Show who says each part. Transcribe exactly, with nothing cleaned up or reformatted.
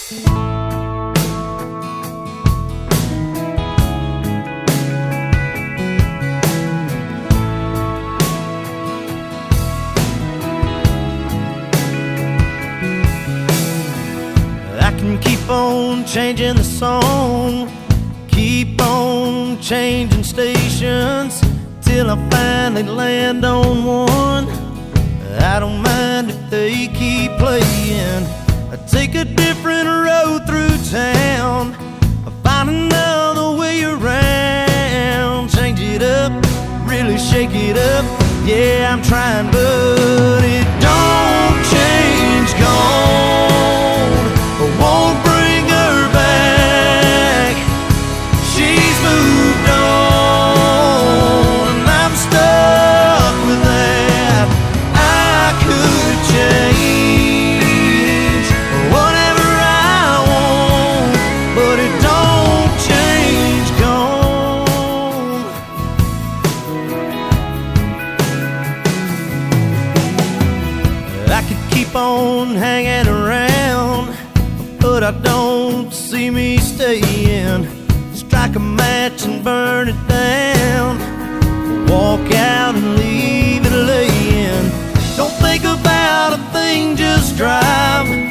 Speaker 1: I can keep on changing the song, keep on changing stations, till I finally land on one. I don't mind if they keep playing. I take a different road through town, I find another way around. Change it up, really shake it up. Yeah, I'm trying, but it don't change. Gone, I won't bring her back. She's moved on, and I'm stuck with that. I could change whatever I want, but it don't change. Gone. I could keep on hanging around, but I don't see me staying. Strike a match and burn it down, walk out and leave it laying. Don't think about a thing, just drive.